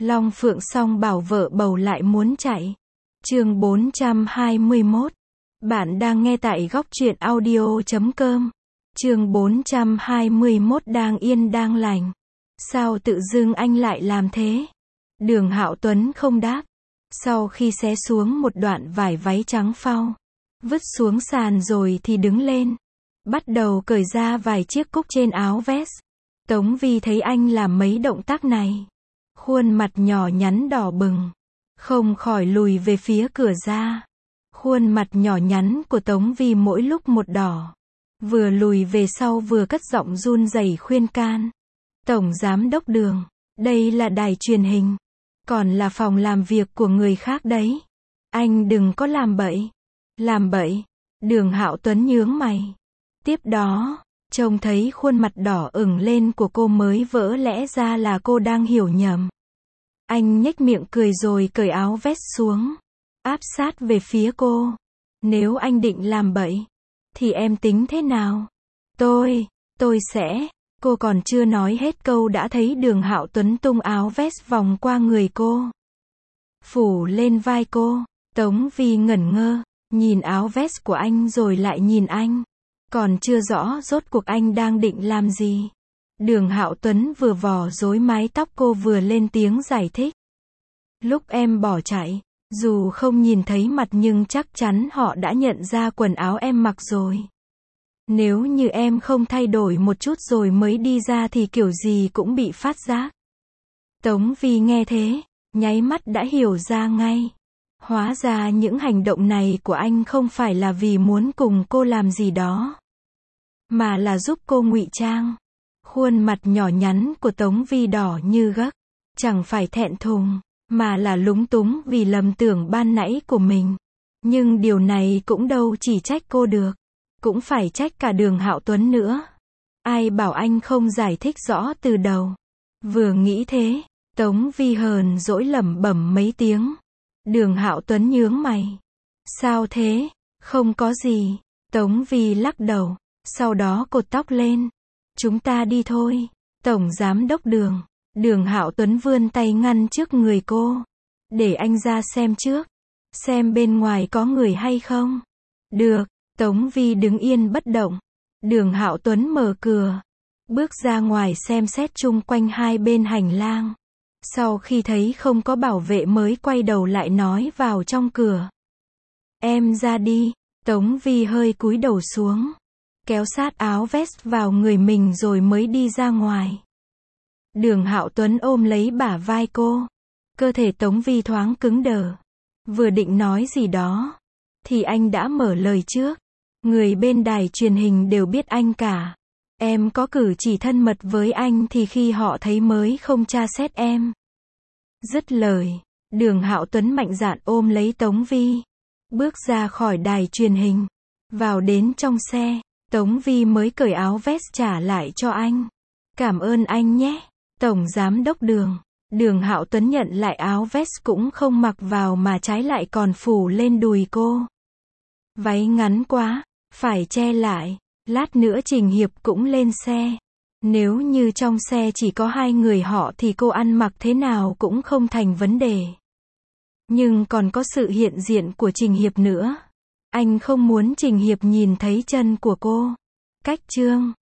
Long Phượng song bảo vợ bầu lại muốn chạy. Chương 421. Bạn đang nghe tại góc truyện audio.com. Chương 421 đang yên đang lành. Sao tự dưng anh lại làm thế? Đường Hạo Tuấn không đáp. Sau khi xé xuống một đoạn vải váy trắng phau, vứt xuống sàn rồi thì đứng lên, bắt đầu cởi ra vài chiếc cúc trên áo vest. Tống Vi thấy anh làm mấy động tác này, khuôn mặt nhỏ nhắn đỏ bừng, không khỏi lùi về phía cửa ra. Khuôn mặt nhỏ nhắn của Tống Vi mỗi lúc một đỏ, vừa lùi về sau vừa cất giọng run rẩy khuyên can. Tổng giám đốc Đường, đây là đài truyền hình, còn là phòng làm việc của người khác đấy. Anh đừng có làm bậy. Làm bậy? Đường Hạo Tuấn nhướng mày. Tiếp đó, trông thấy khuôn mặt đỏ ửng lên của cô mới vỡ lẽ ra là cô đang hiểu nhầm. Anh nhếch miệng cười rồi cởi áo vest xuống, áp sát về phía cô. Nếu anh định làm bậy, thì em tính thế nào? Tôi sẽ... Cô còn chưa nói hết câu đã thấy Đường Hạo Tuấn tung áo vest vòng qua người cô, phủ lên vai cô. Tống Vi ngẩn ngơ, nhìn áo vest của anh rồi lại nhìn anh. Còn chưa rõ rốt cuộc anh đang định làm gì. Đường Hạo Tuấn vừa vò rối mái tóc cô vừa lên tiếng giải thích. Lúc em bỏ chạy, dù không nhìn thấy mặt nhưng chắc chắn họ đã nhận ra quần áo em mặc rồi. Nếu như em không thay đổi một chút rồi mới đi ra thì kiểu gì cũng bị phát giác. Tống Vi nghe thế, nháy mắt đã hiểu ra ngay. Hóa ra những hành động này của anh không phải là vì muốn cùng cô làm gì đó, mà là giúp cô ngụy trang. Khuôn mặt nhỏ nhắn của Tống Vi đỏ như gấc, chẳng phải thẹn thùng, mà là lúng túng vì lầm tưởng ban nãy của mình. Nhưng điều này cũng đâu chỉ trách cô được, cũng phải trách cả Đường Hạo Tuấn nữa. Ai bảo anh không giải thích rõ từ đầu. Vừa nghĩ thế, Tống Vi hờn dỗi lẩm bẩm mấy tiếng. Đường Hạo Tuấn nhướng mày. Sao thế? Không có gì. Tống Vi lắc đầu, sau đó cột tóc lên. Chúng ta đi thôi. Tổng giám đốc Đường. Đường Hạo Tuấn vươn tay ngăn trước người cô. Để anh ra xem trước. Xem bên ngoài có người hay không. Được. Tống Vi đứng yên bất động. Đường Hạo Tuấn mở cửa, bước ra ngoài xem xét chung quanh hai bên hành lang. Sau khi thấy không có bảo vệ mới quay đầu lại nói vào trong cửa. Em ra đi. Tống Vi hơi cúi đầu xuống, kéo sát áo vest vào người mình rồi mới đi ra ngoài. Đường Hạo Tuấn ôm lấy bả vai cô. Cơ thể Tống Vi thoáng cứng đờ. Vừa định nói gì đó, thì anh đã mở lời trước. Người bên đài truyền hình đều biết anh cả. Em có cử chỉ thân mật với anh thì khi họ thấy mới không tra xét em. Dứt lời, Đường Hạo Tuấn mạnh dạn ôm lấy Tống Vi, bước ra khỏi đài truyền hình, vào đến trong xe. Tống Vi mới cởi áo vest trả lại cho anh. Cảm ơn anh nhé, Tổng giám đốc Đường. Đường Hạo Tuấn nhận lại áo vest cũng không mặc vào mà trái lại còn phủ lên đùi cô. Váy ngắn quá, phải che lại. Lát nữa Trình Hiệp cũng lên xe. Nếu như trong xe chỉ có hai người họ thì cô ăn mặc thế nào cũng không thành vấn đề. Nhưng còn có sự hiện diện của Trình Hiệp nữa. Anh không muốn Trình Hiệp nhìn thấy chân của cô. Cách chương